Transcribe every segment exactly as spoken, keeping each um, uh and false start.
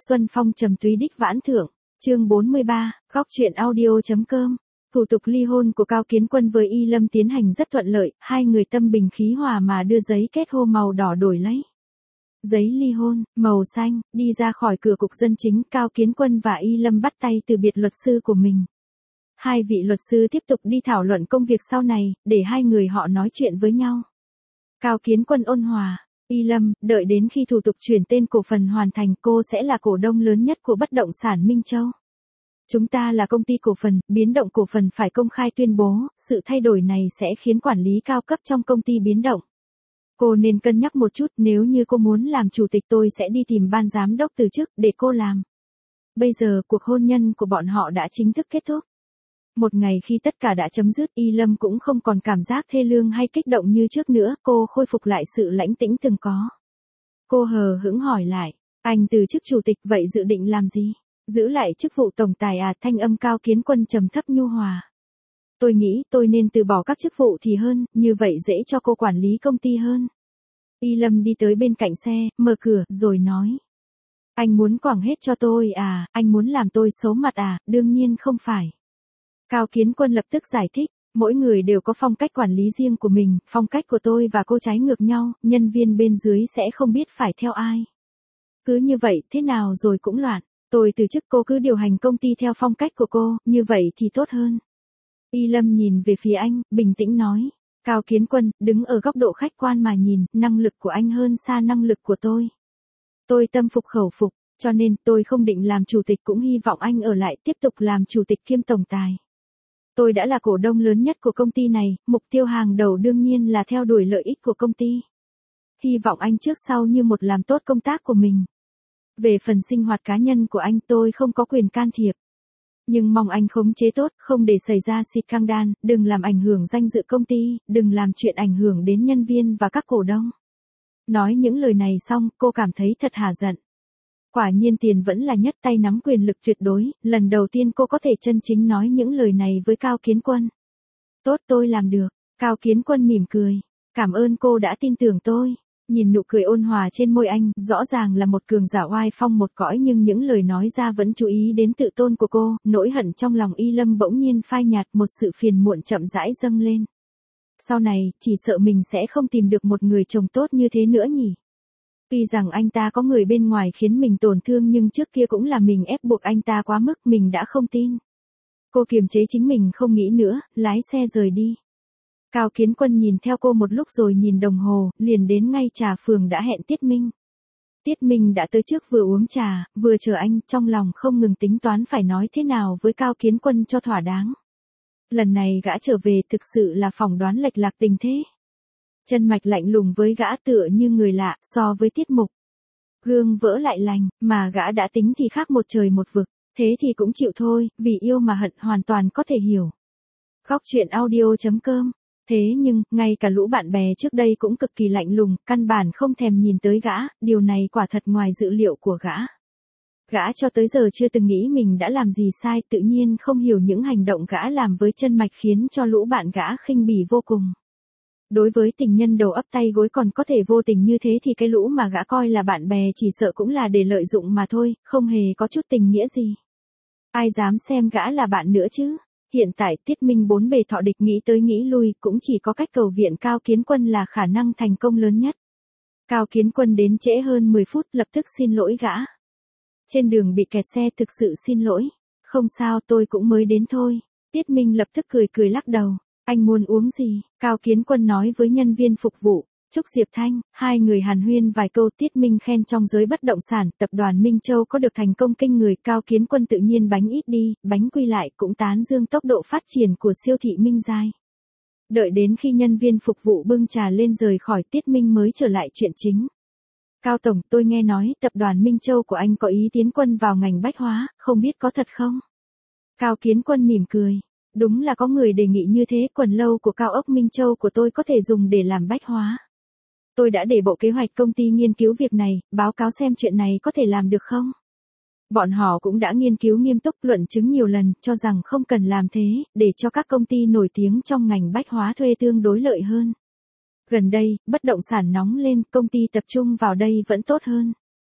Xuân phong trầm túy đích vãn thưởng, chương bốn mươi ba, góc truyện audio.com. Thủ tục ly hôn của Cao Kiến Quân với Y Lâm tiến hành rất thuận lợi, hai người tâm bình khí hòa mà đưa giấy kết hôn màu đỏ đổi lấy. Giấy ly hôn, màu xanh, đi ra khỏi cửa cục dân chính, Cao Kiến Quân và Y Lâm bắt tay từ biệt luật sư của mình. Hai vị luật sư tiếp tục đi thảo luận công việc sau này, để hai người họ nói chuyện với nhau. Cao Kiến Quân ôn hòa, Y Lâm, đợi đến khi thủ tục chuyển tên cổ phần hoàn thành, cô sẽ là cổ đông lớn nhất của bất động sản Minh Châu. Chúng ta là công ty cổ phần, biến động cổ phần phải công khai tuyên bố, sự thay đổi này sẽ khiến quản lý cao cấp trong công ty biến động. Cô nên cân nhắc một chút, nếu như cô muốn làm chủ tịch tôi sẽ đi tìm ban giám đốc từ chức để cô làm. Bây giờ cuộc hôn nhân của bọn họ đã chính thức kết thúc. Một ngày khi tất cả đã chấm dứt, Y Lâm cũng không còn cảm giác thê lương hay kích động như trước nữa, cô khôi phục lại sự lãnh tĩnh từng có. Cô hờ hững hỏi lại, anh từ chức chủ tịch vậy dự định làm gì? Giữ lại chức vụ tổng tài à? Thanh âm Cao Kiến Quân trầm thấp nhu hòa. Tôi nghĩ tôi nên từ bỏ các chức vụ thì hơn, như vậy dễ cho cô quản lý công ty hơn. Y Lâm đi tới bên cạnh xe, mở cửa, rồi nói. Anh muốn quẳng hết cho tôi à, anh muốn làm tôi xấu mặt à? Đương nhiên không phải. Cao Kiến Quân lập tức giải thích, mỗi người đều có phong cách quản lý riêng của mình, phong cách của tôi và cô trái ngược nhau, nhân viên bên dưới sẽ không biết phải theo ai. Cứ như vậy, thế nào rồi cũng loạn, tôi từ chức, cô cứ điều hành công ty theo phong cách của cô, như vậy thì tốt hơn. Y Lâm nhìn về phía anh, bình tĩnh nói, Cao Kiến Quân, đứng ở góc độ khách quan mà nhìn, năng lực của anh hơn xa năng lực của tôi. Tôi tâm phục khẩu phục, cho nên tôi không định làm chủ tịch, cũng hy vọng anh ở lại tiếp tục làm chủ tịch kiêm tổng tài. Tôi đã là cổ đông lớn nhất của công ty này, mục tiêu hàng đầu đương nhiên là theo đuổi lợi ích của công ty. Hy vọng anh trước sau như một làm tốt công tác của mình. Về phần sinh hoạt cá nhân của anh tôi không có quyền can thiệp. Nhưng mong anh khống chế tốt, không để xảy ra scandal, đừng làm ảnh hưởng danh dự công ty, đừng làm chuyện ảnh hưởng đến nhân viên và các cổ đông. Nói những lời này xong, cô cảm thấy thật hả giận. Quả nhiên tiền vẫn là nhất, tay nắm quyền lực tuyệt đối, lần đầu tiên cô có thể chân chính nói những lời này với Cao Kiến Quân. Tốt, tôi làm được. Cao Kiến Quân mỉm cười. Cảm ơn cô đã tin tưởng tôi. Nhìn nụ cười ôn hòa trên môi anh, rõ ràng là một cường giả oai phong một cõi, nhưng những lời nói ra vẫn chú ý đến tự tôn của cô, nỗi hận trong lòng Y Lâm bỗng nhiên phai nhạt, một sự phiền muộn chậm rãi dâng lên. Sau này, chỉ sợ mình sẽ không tìm được một người chồng tốt như thế nữa nhỉ. Tuy rằng anh ta có người bên ngoài khiến mình tổn thương, nhưng trước kia cũng là mình ép buộc anh ta quá mức, mình đã không tin. Cô kiềm chế chính mình không nghĩ nữa, lái xe rời đi. Cao Kiến Quân nhìn theo cô một lúc rồi nhìn đồng hồ, liền đến ngay trà phường đã hẹn Tiết Minh. Tiết Minh đã tới trước, vừa uống trà, vừa chờ anh, trong lòng không ngừng tính toán phải nói thế nào với Cao Kiến Quân cho thỏa đáng. Lần này gã trở về thực sự là phỏng đoán lệch lạc tình thế. Chân mạch lạnh lùng với gã tựa như người lạ, so với Tiết Mục. Gương vỡ lại lành, mà gã đã tính thì khác một trời một vực, thế thì cũng chịu thôi, vì yêu mà hận hoàn toàn có thể hiểu. Góc truyện audio.com. Thế nhưng, ngay cả lũ bạn bè trước đây cũng cực kỳ lạnh lùng, căn bản không thèm nhìn tới gã, điều này quả thật ngoài dự liệu của gã. Gã cho tới giờ chưa từng nghĩ mình đã làm gì sai, tự nhiên không hiểu những hành động gã làm với chân mạch khiến cho lũ bạn gã khinh bỉ vô cùng. Đối với tình nhân đầu ấp tay gối còn có thể vô tình như thế thì cái lũ mà gã coi là bạn bè chỉ sợ cũng là để lợi dụng mà thôi, không hề có chút tình nghĩa gì. Ai dám xem gã là bạn nữa chứ? Hiện tại Tiết Minh bốn bề thọ địch, nghĩ tới nghĩ lui, cũng chỉ có cách cầu viện Cao Kiến Quân là khả năng thành công lớn nhất. Cao Kiến Quân đến trễ hơn mười phút, lập tức xin lỗi gã. Trên đường bị kẹt xe, thực sự xin lỗi. Không sao, tôi cũng mới đến thôi. Tiết Minh lập tức cười cười lắc đầu. Anh muốn uống gì? Cao Kiến Quân nói với nhân viên phục vụ. Trúc Diệp Thanh, hai người hàn huyên vài câu. Tiết Minh khen trong giới bất động sản, tập đoàn Minh Châu có được thành công kinh người. Cao Kiến Quân tự nhiên bánh ít đi, bánh quy lại, cũng tán dương tốc độ phát triển của siêu thị Minh Giai. Đợi đến khi nhân viên phục vụ bưng trà lên rời khỏi, Tiết Minh mới trở lại chuyện chính. Cao Tổng, tôi nghe nói tập đoàn Minh Châu của anh có ý tiến quân vào ngành bách hóa, không biết có thật không? Cao Kiến Quân mỉm cười. Đúng là có người đề nghị như thế, quần lâu của cao ốc Minh Châu của tôi có thể dùng để làm bách hóa. Tôi đã để bộ kế hoạch công ty nghiên cứu việc này, báo cáo xem chuyện này có thể làm được không? Bọn họ cũng đã nghiên cứu nghiêm túc, luận chứng nhiều lần, cho rằng không cần làm thế, để cho các công ty nổi tiếng trong ngành bách hóa thuê tương đối lợi hơn. Gần đây, bất động sản nóng lên, công ty tập trung vào đây vẫn tốt hơn.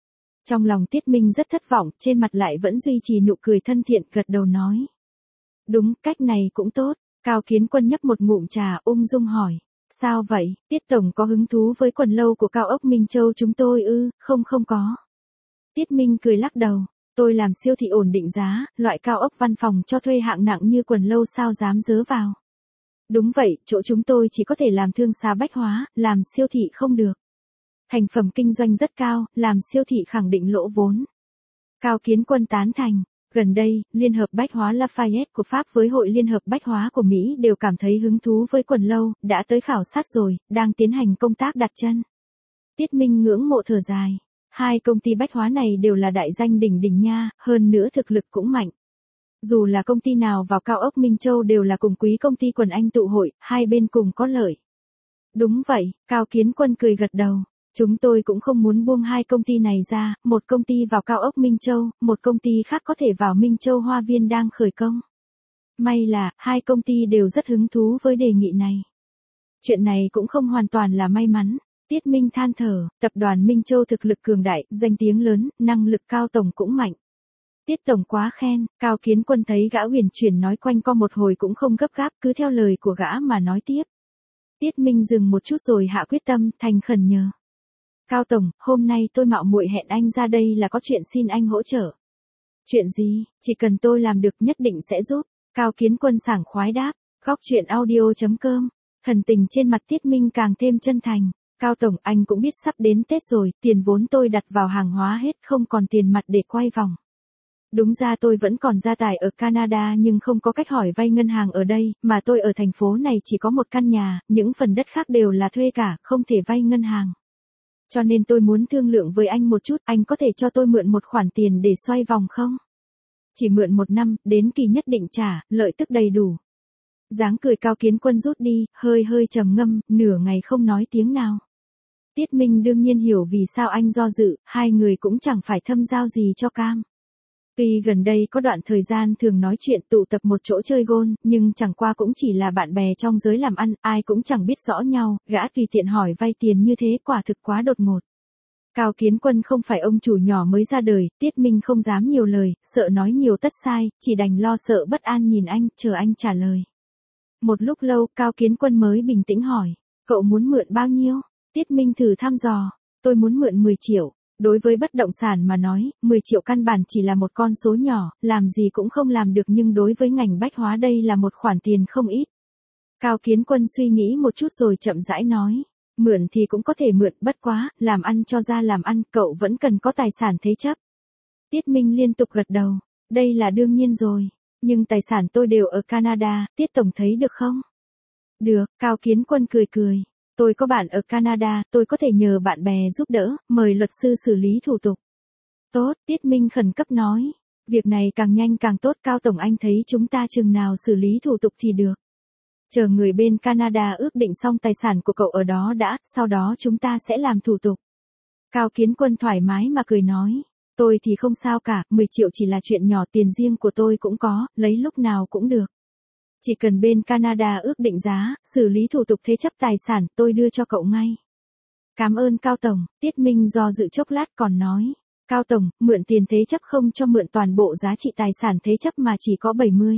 Trong lòng Tiết Minh rất thất vọng, trên mặt lại vẫn duy trì nụ cười thân thiện, gật đầu nói. Đúng, cách này cũng tốt. Cao Kiến Quân nhấp một ngụm trà, ung dung hỏi. Sao vậy, Tiết Tổng có hứng thú với quần lâu của Cao ốc Minh Châu chúng tôi ư? Không không có. Tiết Minh cười lắc đầu. Tôi làm siêu thị ổn định giá, loại cao ốc văn phòng cho thuê hạng nặng như quần lâu sao dám dớ vào. Đúng vậy, chỗ chúng tôi chỉ có thể làm thương xa bách hóa, làm siêu thị không được. Thành phẩm kinh doanh rất cao, làm siêu thị khẳng định lỗ vốn. Cao Kiến Quân tán thành. Gần đây, Liên hợp Bách hóa Lafayette của Pháp với Hội Liên hợp Bách hóa của Mỹ đều cảm thấy hứng thú với quần lâu, đã tới khảo sát rồi, đang tiến hành công tác đặt chân. Tiết Minh ngưỡng mộ thở dài. Hai công ty bách hóa này đều là đại danh đỉnh đỉnh nha, hơn nữa thực lực cũng mạnh. Dù là công ty nào vào cao ốc Minh Châu đều là cùng quý công ty quần anh tụ hội, hai bên cùng có lợi. Đúng vậy, Cao Kiến Quân cười gật đầu. Chúng tôi cũng không muốn buông hai công ty này ra, một công ty vào cao ốc Minh Châu, một công ty khác có thể vào Minh Châu Hoa Viên đang khởi công. May là, hai công ty đều rất hứng thú với đề nghị này. Chuyện này cũng không hoàn toàn là may mắn. Tiết Minh than thở, tập đoàn Minh Châu thực lực cường đại, danh tiếng lớn, năng lực Cao Tổng cũng mạnh. Tiết Tổng quá khen, Cao Kiến Quân thấy gã huyền chuyển nói quanh co một hồi cũng không gấp gáp, cứ theo lời của gã mà nói tiếp. Tiết Minh dừng một chút rồi hạ quyết tâm, thành khẩn nhờ. Cao Tổng, hôm nay tôi mạo muội hẹn anh ra đây là có chuyện xin anh hỗ trợ. Chuyện gì, chỉ cần tôi làm được nhất định sẽ giúp. Cao Kiến Quân sảng khoái đáp, góc chuyện audio chấm com. Thần tình trên mặt Tiết Minh càng thêm chân thành. Cao Tổng, anh cũng biết sắp đến Tết rồi, tiền vốn tôi đặt vào hàng hóa hết, không còn tiền mặt để quay vòng. Đúng ra tôi vẫn còn gia tài ở Canada nhưng không có cách hỏi vay ngân hàng ở đây, mà tôi ở thành phố này chỉ có một căn nhà, những phần đất khác đều là thuê cả, không thể vay ngân hàng. Cho nên tôi muốn thương lượng với anh một chút, anh có thể cho tôi mượn một khoản tiền để xoay vòng không? Chỉ mượn một năm, đến kỳ nhất định trả, lợi tức đầy đủ. Dáng cười Cao Kiến Quân rút đi, hơi hơi trầm ngâm, nửa ngày không nói tiếng nào. Tiết Minh đương nhiên hiểu vì sao anh do dự, hai người cũng chẳng phải thâm giao gì cho cam. Tuy gần đây có đoạn thời gian thường nói chuyện tụ tập một chỗ chơi gôn, nhưng chẳng qua cũng chỉ là bạn bè trong giới làm ăn, ai cũng chẳng biết rõ nhau, gã tùy tiện hỏi vay tiền như thế quả thực quá đột ngột. Cao Kiến Quân không phải ông chủ nhỏ mới ra đời, Tiết Minh không dám nhiều lời, sợ nói nhiều tất sai, chỉ đành lo sợ bất an nhìn anh, chờ anh trả lời. Một lúc lâu, Cao Kiến Quân mới bình tĩnh hỏi, cậu muốn mượn bao nhiêu? Tiết Minh thử thăm dò, tôi muốn mượn mười triệu. Đối với bất động sản mà nói, mười triệu căn bản chỉ là một con số nhỏ, làm gì cũng không làm được nhưng đối với ngành bách hóa đây là một khoản tiền không ít. Cao Kiến Quân suy nghĩ một chút rồi chậm rãi nói, mượn thì cũng có thể mượn, bất quá, làm ăn cho ra làm ăn, cậu vẫn cần có tài sản thế chấp. Tiết Minh liên tục gật đầu, đây là đương nhiên rồi, nhưng tài sản tôi đều ở Canada, Tiết Tổng thấy được không? Được, Cao Kiến Quân cười cười. Tôi có bạn ở Canada, tôi có thể nhờ bạn bè giúp đỡ, mời luật sư xử lý thủ tục. Tốt, Tiết Minh khẩn cấp nói. Việc này càng nhanh càng tốt, Cao Tổng anh thấy chúng ta chừng nào xử lý thủ tục thì được. Chờ người bên Canada ước định xong tài sản của cậu ở đó đã, sau đó chúng ta sẽ làm thủ tục. Cao Kiến Quân thoải mái mà cười nói. Tôi thì không sao cả, mười triệu chỉ là chuyện nhỏ, tiền riêng của tôi cũng có, lấy lúc nào cũng được. Chỉ cần bên Canada ước định giá, xử lý thủ tục thế chấp tài sản, tôi đưa cho cậu ngay. Cảm ơn Cao Tổng, Tiết Minh do dự chốc lát còn nói. Cao Tổng, mượn tiền thế chấp không cho mượn toàn bộ giá trị tài sản thế chấp mà chỉ có bảy mươi.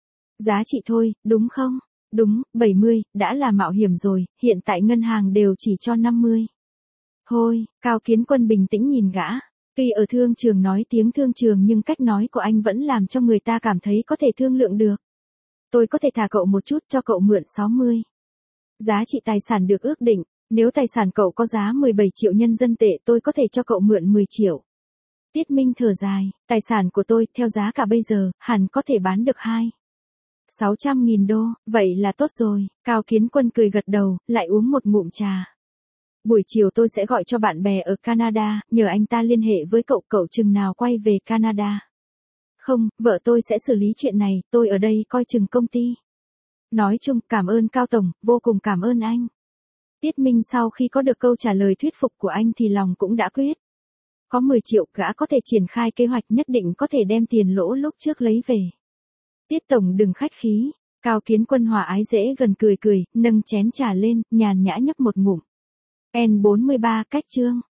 Giá trị thôi, đúng không? Đúng, bảy mươi, đã là mạo hiểm rồi, hiện tại ngân hàng đều chỉ cho năm mươi. Thôi, Cao Kiến Quân bình tĩnh nhìn gã. Tuy ở thương trường nói tiếng thương trường nhưng cách nói của anh vẫn làm cho người ta cảm thấy có thể thương lượng được. Tôi có thể thả cậu một chút cho cậu mượn sáu mươi. Giá trị tài sản được ước định, nếu tài sản cậu có giá mười bảy triệu nhân dân tệ tôi có thể cho cậu mượn mười triệu. Tiết Minh thở dài, tài sản của tôi, theo giá cả bây giờ, hẳn có thể bán được hai. sáu trăm nghìn đô, vậy là tốt rồi, Cao Kiến Quân cười gật đầu, lại uống một ngụm trà. Buổi chiều tôi sẽ gọi cho bạn bè ở Canada, nhờ anh ta liên hệ với cậu, cậu chừng nào quay về Canada. Không, vợ tôi sẽ xử lý chuyện này, tôi ở đây coi chừng công ty. Nói chung, cảm ơn Cao Tổng, vô cùng cảm ơn anh. Tiết Minh sau khi có được câu trả lời thuyết phục của anh thì lòng cũng đã quyết. Có mười triệu, gã có thể triển khai kế hoạch nhất định có thể đem tiền lỗ lúc trước lấy về. Tiết Tổng đừng khách khí, Cao Kiến Quân hòa ái dễ gần cười cười, nâng chén trà lên, nhàn nhã nhấp một ngụm. N bốn mươi ba cách chương.